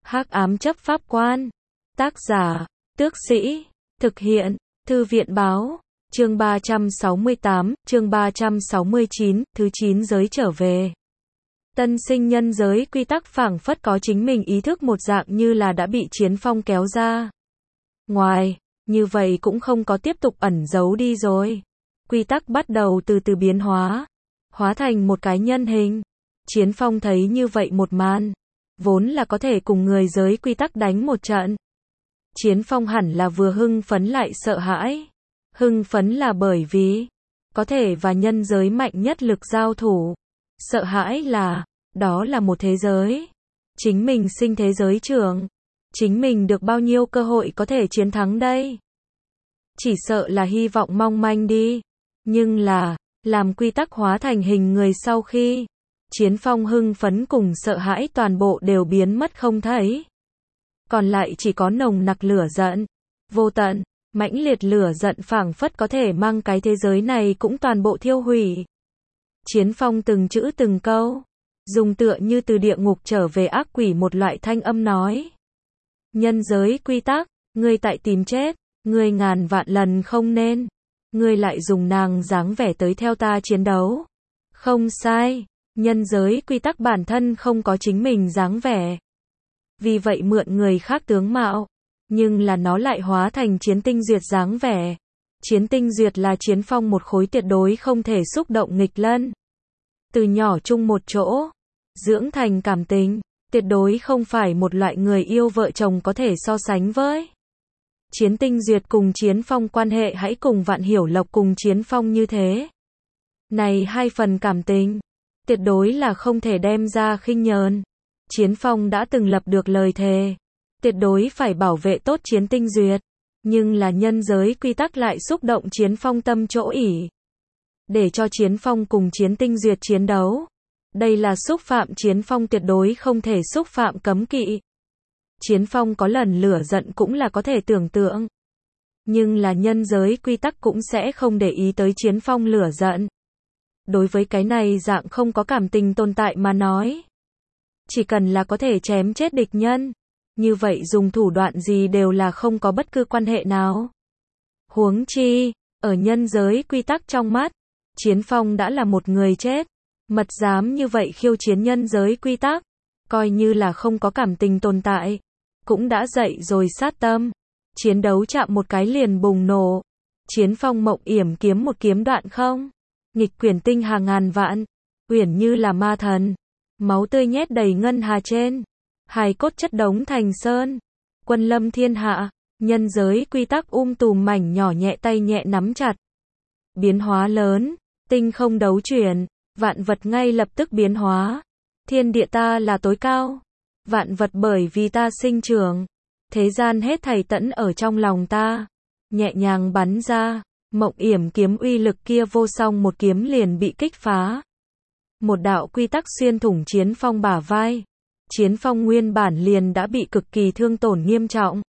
Hắc ám chấp pháp quan. Tác giả, Tước Sĩ. Thực hiện, Thư viện báo. Chương 368, chương 369, thứ 9 giới trở về. Tân sinh nhân giới quy tắc phảng phất có chính mình ý thức một dạng như là đã bị Chiến Phong kéo ra. Ngoài, như vậy cũng không có tiếp tục ẩn giấu đi rồi. Quy tắc bắt đầu từ từ biến hóa, hóa thành một cái nhân hình. Chiến Phong thấy như vậy một màn, vốn là có thể cùng người giới quy tắc đánh một trận. Chiến Phong hẳn là vừa hưng phấn lại sợ hãi. Hưng phấn là bởi vì có thể và nhân giới mạnh nhất lực giao thủ. Sợ hãi là, đó là một thế giới. Chính mình sinh thế giới trưởng. Chính mình được bao nhiêu cơ hội có thể chiến thắng đây? Chỉ sợ là hy vọng mong manh đi. Nhưng là, làm quy tắc hóa thành hình người sau khi Chiến Phong hưng phấn cùng sợ hãi toàn bộ đều biến mất không thấy. Còn lại chỉ có nồng nặc lửa giận, vô tận, mãnh liệt lửa giận phảng phất có thể mang cái thế giới này cũng toàn bộ thiêu hủy. Chiến Phong từng chữ từng câu, dùng tựa như từ địa ngục trở về ác quỷ một loại thanh âm nói. Nhân giới quy tắc, ngươi tại tìm chết, ngươi ngàn vạn lần không nên. Ngươi lại dùng nàng dáng vẻ tới theo ta chiến đấu. Không sai, nhân giới quy tắc bản thân không có chính mình dáng vẻ. Vì vậy mượn người khác tướng mạo, nhưng là nó lại hóa thành Chiến Tinh Duyệt dáng vẻ. Chiến Tinh Duyệt là Chiến Phong một khối tuyệt đối không thể xúc động nghịch lân. Từ nhỏ chung một chỗ, dưỡng thành cảm tình, tuyệt đối không phải một loại người yêu vợ chồng có thể so sánh với. Chiến Tinh Duyệt cùng Chiến Phong quan hệ hãy cùng Vạn Hiểu Lộc cùng Chiến Phong như thế. Này hai phần cảm tình, tuyệt đối là không thể đem ra khinh nhờn. Chiến Phong đã từng lập được lời thề, tuyệt đối phải bảo vệ tốt Chiến Tinh Duyệt, nhưng là nhân giới quy tắc lại xúc động Chiến Phong tâm chỗ ỷ. Để cho Chiến Phong cùng Chiến Tinh Duyệt chiến đấu. Đây là xúc phạm Chiến Phong tuyệt đối không thể xúc phạm cấm kỵ. Chiến Phong có lần lửa giận cũng là có thể tưởng tượng. Nhưng là nhân giới quy tắc cũng sẽ không để ý tới Chiến Phong lửa giận. Đối với cái này dạng không có cảm tình tồn tại mà nói. Chỉ cần là có thể chém chết địch nhân. Như vậy dùng thủ đoạn gì đều là không có bất cứ quan hệ nào. Huống chi, ở nhân giới quy tắc trong mắt, Chiến Phong đã là một người chết. Mật dám như vậy khiêu chiến nhân giới quy tắc. Coi như là không có cảm tình tồn tại. Cũng đã dậy rồi sát tâm. Chiến đấu chạm một cái liền bùng nổ. Chiến Phong mộng yểm kiếm một kiếm đoạn không. Nghịch quyển tinh hàng ngàn vạn. Uyển như là ma thần. Máu tươi nhét đầy ngân hà trên. Hài cốt chất đống thành sơn. Quân lâm thiên hạ. Nhân giới quy tắc tùm mảnh nhỏ nhẹ tay nhẹ nắm chặt. Biến hóa lớn. Tinh không đấu chuyển. Vạn vật ngay lập tức biến hóa. Thiên địa ta là tối cao. Vạn vật bởi vì ta sinh trưởng. Thế gian hết thảy tẫn ở trong lòng ta. Nhẹ nhàng bắn ra. Mộng yểm kiếm uy lực kia vô song một kiếm liền bị kích phá. Một đạo quy tắc xuyên thủng Chiến Phong bả vai. Chiến Phong nguyên bản liền đã bị cực kỳ thương tổn nghiêm trọng.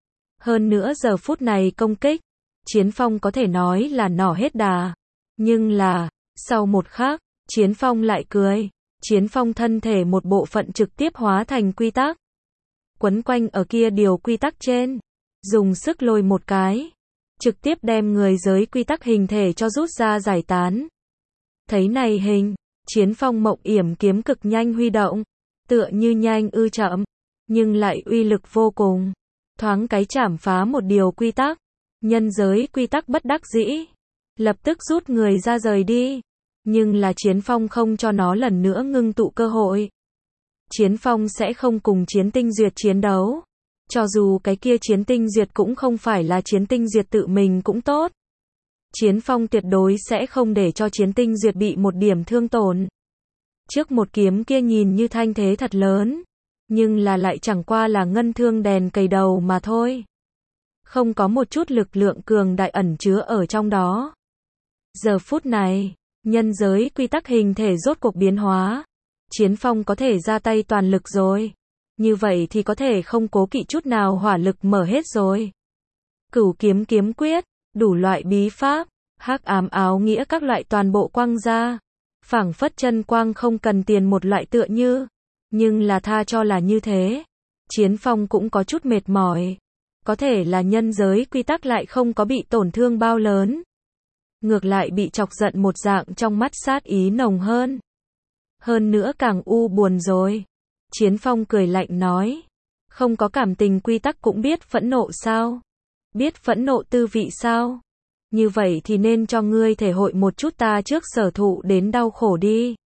Hơn nữa giờ phút này công kích. Chiến Phong có thể nói là nỏ hết đà. Nhưng là, sau một khắc, Chiến Phong lại cười. Chiến Phong thân thể một bộ phận trực tiếp hóa thành quy tắc. Quấn quanh ở kia điều quy tắc trên. Dùng sức lôi một cái. Trực tiếp đem người giới quy tắc hình thể cho rút ra giải tán. Thấy này hình, Chiến Phong mộng yểm kiếm cực nhanh huy động. Tựa như nhanh chậm. Nhưng lại uy lực vô cùng. Thoáng cái chảm phá một điều quy tắc. Nhân giới quy tắc bất đắc dĩ. Lập tức rút người ra rời đi. Nhưng là Chiến Phong không cho nó lần nữa ngưng tụ cơ hội. Chiến Phong sẽ không cùng Chiến Tinh Duyệt chiến đấu. Cho dù cái kia Chiến Tinh Duyệt cũng không phải là Chiến Tinh Duyệt tự mình cũng tốt. Chiến Phong tuyệt đối sẽ không để cho Chiến Tinh Duyệt bị một điểm thương tổn. Trước một kiếm kia nhìn như thanh thế thật lớn. Nhưng là lại chẳng qua là ngân thương đèn cầy đầu mà thôi. Không có một chút lực lượng cường đại ẩn chứa ở trong đó. Giờ phút này, nhân giới quy tắc hình thể rốt cuộc biến hóa. Chiến Phong có thể ra tay toàn lực rồi. Như vậy thì có thể không cố kỵ chút nào hỏa lực mở hết rồi. Cửu kiếm kiếm quyết, đủ loại bí pháp, hắc ám áo nghĩa các loại toàn bộ quang ra. Phảng phất chân quang không cần tiền một loại tựa như. Nhưng là tha cho là như thế. Chiến Phong cũng có chút mệt mỏi. Có thể là nhân giới quy tắc lại không có bị tổn thương bao lớn. Ngược lại bị chọc giận một dạng, trong mắt sát ý nồng hơn. Hơn nữa càng u buồn rồi. Chiến Phong cười lạnh nói. Không có cảm tình quy tắc cũng biết phẫn nộ sao? Biết phẫn nộ tư vị sao? Như vậy thì nên cho ngươi thể hội một chút ta trước sở thụ đến đau khổ đi.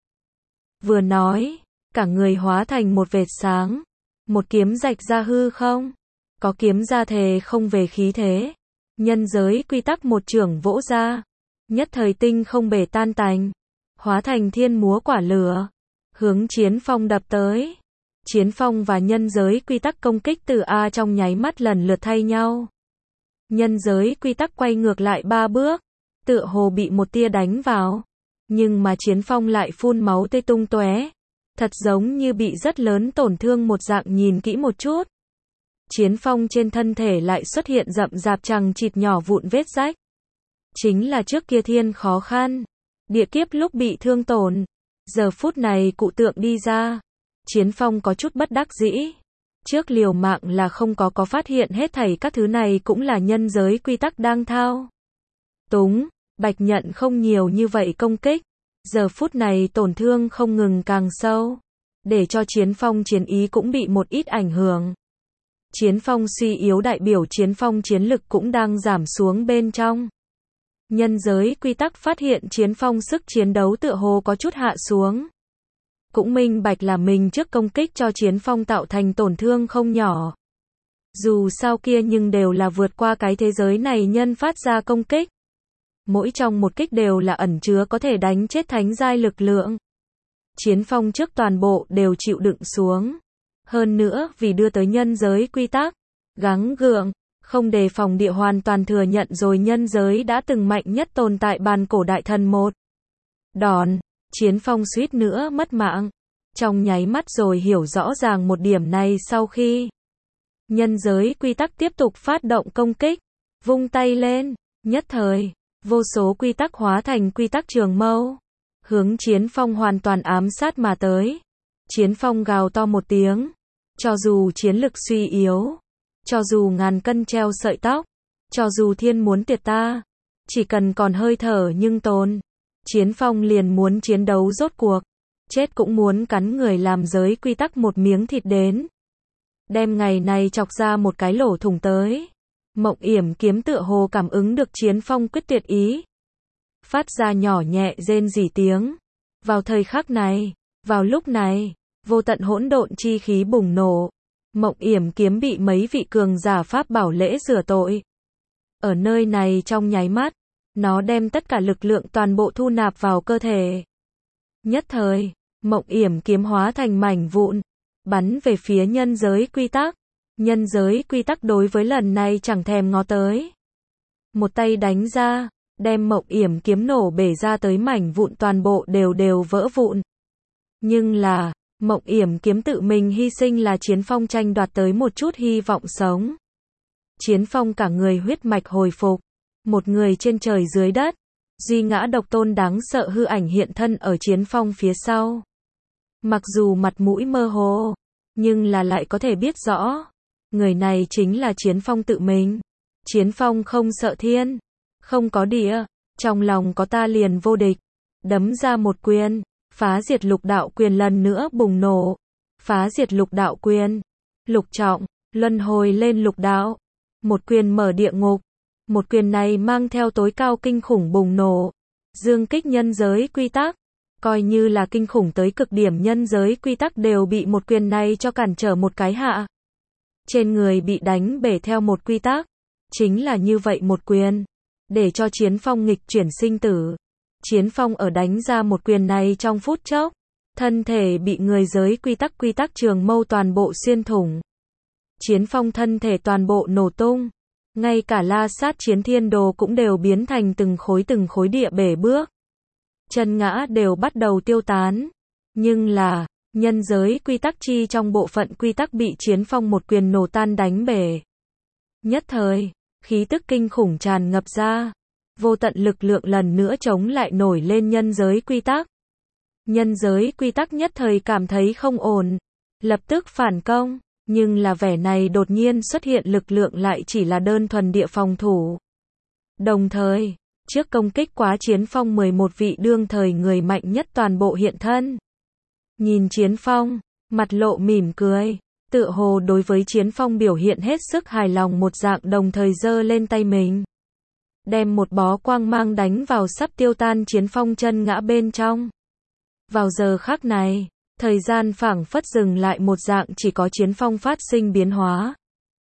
Vừa nói, cả người hóa thành một vệt sáng. Một kiếm rạch ra hư không? Có kiếm ra thề không về khí thế. Nhân giới quy tắc một chưởng vỗ ra. Nhất thời tinh không bể tan tành. Hóa thành thiên múa quả lửa. Hướng Chiến Phong đập tới. Chiến Phong và nhân giới quy tắc công kích từ A trong nháy mắt lần lượt thay nhau. Nhân giới quy tắc quay ngược lại 3 bước. Tựa hồ bị một tia đánh vào. Nhưng mà Chiến Phong lại phun máu tươi tung tóe. Thật giống như bị rất lớn tổn thương một dạng, nhìn kỹ một chút. Chiến Phong trên thân thể lại xuất hiện rậm rạp chằng chịt nhỏ vụn vết rách. Chính là trước kia thiên khó khăn. Địa kiếp lúc bị thương tổn. Giờ phút này cụ tượng đi ra. Chiến Phong có chút bất đắc dĩ. Trước liều mạng là không có phát hiện hết thảy các thứ này cũng là nhân giới quy tắc đang thao túng. Bạch nhận không nhiều như vậy công kích. Giờ phút này tổn thương không ngừng càng sâu. Để cho Chiến Phong chiến ý cũng bị một ít ảnh hưởng. Chiến Phong suy yếu đại biểu Chiến Phong chiến lực cũng đang giảm xuống bên trong. Nhân giới quy tắc phát hiện Chiến Phong sức chiến đấu tựa hồ có chút hạ xuống. Cũng minh bạch là mình trước công kích cho Chiến Phong tạo thành tổn thương không nhỏ. Dù sao kia nhưng đều là vượt qua cái thế giới này nhân phát ra công kích. Mỗi trong một kích đều là ẩn chứa có thể đánh chết thánh giai lực lượng. Chiến Phong trước toàn bộ đều chịu đựng xuống. Hơn nữa vì đưa tới nhân giới quy tắc, gắng gượng, không đề phòng địa hoàn toàn thừa nhận rồi nhân giới đã từng mạnh nhất tồn tại bàn cổ đại thần một đòn. Chiến Phong suýt nữa mất mạng. Trong nháy mắt rồi hiểu rõ ràng một điểm này sau khi nhân giới quy tắc tiếp tục phát động công kích, vung tay lên, nhất thời, vô số quy tắc hóa thành quy tắc trường mâu, hướng Chiến Phong hoàn toàn ám sát mà tới. Chiến Phong gào to một tiếng, cho dù chiến lực suy yếu, cho dù ngàn cân treo sợi tóc, cho dù thiên muốn tiệt ta, chỉ cần còn hơi thở nhưng tồn, Chiến Phong liền muốn chiến đấu rốt cuộc, chết cũng muốn cắn người làm giới quy tắc một miếng thịt đến. Đem ngày này chọc ra một cái lỗ thủng tới. Mộng Yểm kiếm tựa hồ cảm ứng được Chiến Phong quyết tuyệt ý. Phát ra nhỏ nhẹ rên rỉ tiếng. Vào thời khắc này, vào lúc này, vô tận hỗn độn chi khí bùng nổ. Mộng Yểm kiếm bị mấy vị cường giả pháp bảo lễ rửa tội. Ở nơi này trong nháy mắt, nó đem tất cả lực lượng toàn bộ thu nạp vào cơ thể. Nhất thời, Mộng Yểm kiếm hóa thành mảnh vụn, bắn về phía nhân giới quy tắc. Nhân giới quy tắc đối với lần này chẳng thèm ngó tới. Một tay đánh ra, đem Mộng Yểm kiếm nổ bể ra tới mảnh vụn toàn bộ đều vỡ vụn. Nhưng là, Mộng Yểm kiếm tự mình hy sinh là Chiến Phong tranh đoạt tới một chút hy vọng sống. Chiến Phong cả người huyết mạch hồi phục, một người trên trời dưới đất, duy ngã độc tôn đáng sợ hư ảnh hiện thân ở Chiến Phong phía sau. Mặc dù mặt mũi mơ hồ, nhưng là lại có thể biết rõ, người này chính là Chiến Phong tự mình. Chiến Phong không sợ thiên, không có địa, trong lòng có ta liền vô địch. Đấm ra một quyền, phá diệt lục đạo quyền lần nữa bùng nổ. Phá diệt lục đạo quyền, lục trọng, luân hồi lên lục đạo. Một quyền mở địa ngục. Một quyền này mang theo tối cao kinh khủng bùng nổ. Dương kích nhân giới quy tắc. Coi như là kinh khủng tới cực điểm nhân giới quy tắc đều bị một quyền này cho cản trở một cái hạ. Trên người bị đánh bể theo một quy tắc. Chính là như vậy một quyền. Để cho Chiến Phong nghịch chuyển sinh tử. Chiến Phong ở đánh ra một quyền này trong phút chốc. Thân thể bị người giới quy tắc trường mâu toàn bộ xuyên thủng. Chiến Phong thân thể toàn bộ nổ tung. Ngay cả La Sát Chiến Thiên Đồ cũng đều biến thành từng khối địa bể bước. Chân ngã đều bắt đầu tiêu tán. Nhưng là, nhân giới quy tắc chi trong bộ phận quy tắc bị Chiến Phong một quyền nổ tan đánh bể. Nhất thời, khí tức kinh khủng tràn ngập ra. Vô tận lực lượng lần nữa chống lại nổi lên nhân giới quy tắc. Nhân giới quy tắc nhất thời cảm thấy không ổn. Lập tức phản công. Nhưng là vẻ này đột nhiên xuất hiện lực lượng lại chỉ là đơn thuần địa phòng thủ. Đồng thời, trước công kích quá Chiến Phong 11 vị đương thời người mạnh nhất toàn bộ hiện thân. Nhìn Chiến Phong, mặt lộ mỉm cười, tựa hồ đối với Chiến Phong biểu hiện hết sức hài lòng một dạng, đồng thời giơ lên tay mình, đem một bó quang mang đánh vào sắp tiêu tan Chiến Phong chân ngã bên trong. Vào giờ khắc này, thời gian phảng phất dừng lại một dạng, chỉ có Chiến Phong phát sinh biến hóa.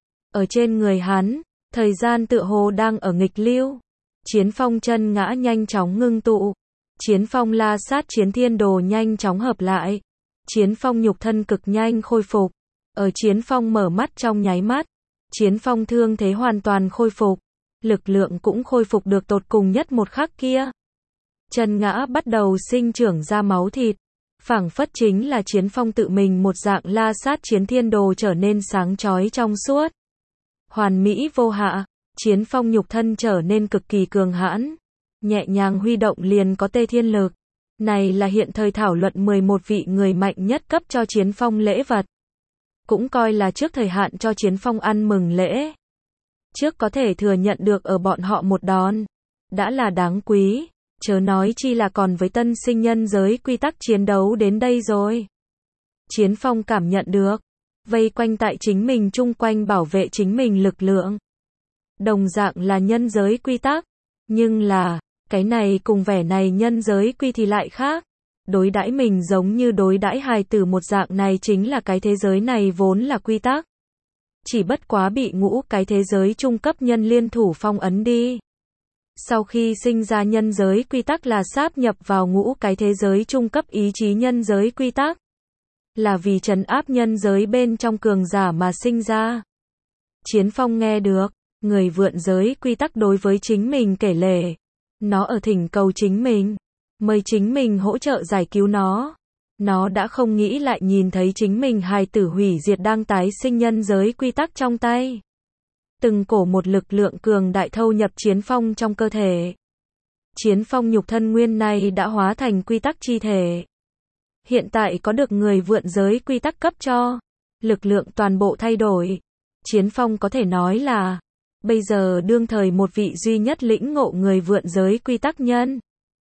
Ở trên người hắn, thời gian tựa hồ đang ở nghịch lưu. Chiến Phong chân ngã nhanh chóng ngưng tụ. Chiến Phong la sát chiến thiên đồ nhanh chóng hợp lại. Chiến Phong nhục thân cực nhanh khôi phục. Ở Chiến Phong mở mắt trong nháy mắt, Chiến Phong thương thế hoàn toàn khôi phục. Lực lượng cũng khôi phục được tột cùng nhất một khắc kia. Chân ngã bắt đầu sinh trưởng ra máu thịt. Phảng phất chính là Chiến Phong tự mình một dạng, la sát chiến thiên đồ trở nên sáng chói trong suốt. Hoàn mỹ vô hạ, Chiến Phong nhục thân trở nên cực kỳ cường hãn. Nhẹ nhàng huy động liền có tê thiên lực. Này là hiện thời thảo luận 11 vị người mạnh nhất cấp cho Chiến Phong lễ vật. Cũng coi là trước thời hạn cho Chiến Phong ăn mừng lễ. Trước có thể thừa nhận được ở bọn họ một đòn, đã là đáng quý. Chớ nói chi là còn với tân sinh nhân giới quy tắc chiến đấu đến đây rồi. Chiến Phong cảm nhận được, vây quanh tại chính mình chung quanh bảo vệ chính mình lực lượng. Đồng dạng là nhân giới quy tắc, nhưng là, cái này cùng vẻ này nhân giới quy thì lại khác. Đối đãi mình giống như đối đãi hài tử một dạng, này chính là cái thế giới này vốn là quy tắc. Chỉ bất quá bị ngũ cái thế giới trung cấp nhân liên thủ phong ấn đi. Sau khi sinh ra nhân giới quy tắc là sáp nhập vào ngũ cái thế giới trung cấp ý chí nhân giới quy tắc. Là vì trấn áp nhân giới bên trong cường giả mà sinh ra. Chiến Phong nghe được, người vượn giới quy tắc đối với chính mình kể lể. Nó ở thỉnh cầu chính mình, mời chính mình hỗ trợ giải cứu nó. Nó đã không nghĩ lại nhìn thấy chính mình hài tử hủy diệt đang tái sinh nhân giới quy tắc trong tay. Từng cổ một lực lượng cường đại thâu nhập Chiến Phong trong cơ thể. Chiến Phong nhục thân nguyên này đã hóa thành quy tắc chi thể. Hiện tại có được người vượn giới quy tắc cấp cho, lực lượng toàn bộ thay đổi. Chiến Phong có thể nói là, bây giờ đương thời một vị duy nhất lĩnh ngộ người vượn giới quy tắc nhân.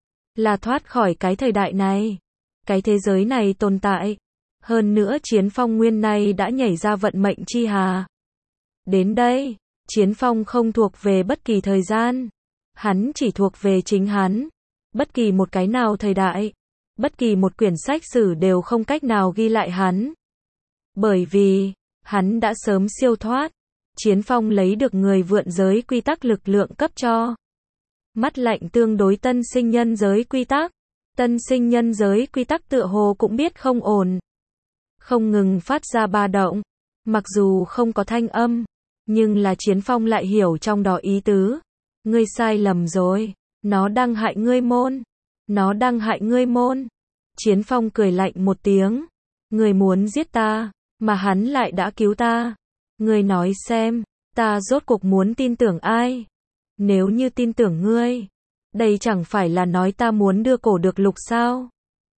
Là thoát khỏi cái thời đại này. Cái thế giới này tồn tại. Hơn nữa Chiến Phong nguyên này đã nhảy ra vận mệnh chi hà. Đến đây, Chiến Phong không thuộc về bất kỳ thời gian. Hắn chỉ thuộc về chính hắn. Bất kỳ một cái nào thời đại, bất kỳ một quyển sách sử đều không cách nào ghi lại hắn. Bởi vì, hắn đã sớm siêu thoát. Chiến Phong lấy được người vượn giới quy tắc lực lượng cấp cho. Mắt lạnh tương đối tân sinh nhân giới quy tắc. Tân sinh nhân giới quy tắc tựa hồ cũng biết không ổn. Không ngừng phát ra ba động. Mặc dù không có thanh âm, nhưng là Chiến Phong lại hiểu trong đó ý tứ. Ngươi sai lầm rồi. Nó đang hại ngươi môn. Nó đang hại ngươi môn. Chiến Phong cười lạnh một tiếng. Ngươi muốn giết ta, mà hắn lại đã cứu ta. Ngươi nói xem, ta rốt cuộc muốn tin tưởng ai? Nếu như tin tưởng ngươi, đây chẳng phải là nói ta muốn đưa cổ được lục sao?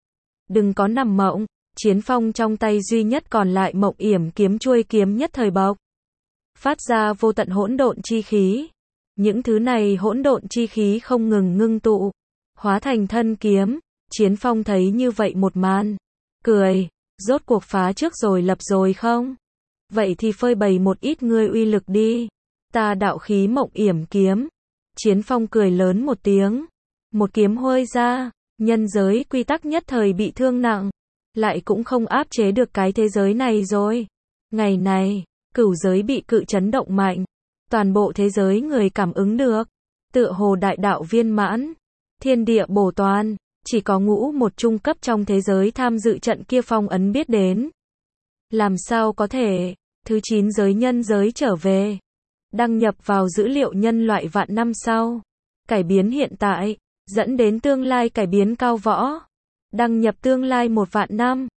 Đừng có nằm mộng. Chiến Phong trong tay duy nhất còn lại Mộng Yểm kiếm, chuôi kiếm nhất thời bộc phát ra vô tận hỗn độn chi khí. Những thứ này hỗn độn chi khí không ngừng ngưng tụ, hóa thành thân kiếm. Chiến Phong thấy như vậy một màn, cười, rốt cuộc phá trước rồi lập rồi không? Vậy thì phơi bày một ít ngươi uy lực đi. Ta đạo khí Mộng Yểm kiếm. Chiến Phong cười lớn một tiếng, một kiếm huôi ra, nhân giới quy tắc nhất thời bị thương nặng, lại cũng không áp chế được cái thế giới này rồi. Ngày này, cửu giới bị cự chấn động mạnh, toàn bộ thế giới người cảm ứng được, tựa hồ đại đạo viên mãn, thiên địa bổ toàn, chỉ có ngũ một trung cấp trong thế giới tham dự trận kia phong ấn biết đến. Làm sao có thể, thứ 9 giới nhân giới trở về, đăng nhập vào dữ liệu nhân loại vạn năm sau, cải biến hiện tại, dẫn đến tương lai cải biến cao võ, đăng nhập tương lai 1 vạn năm.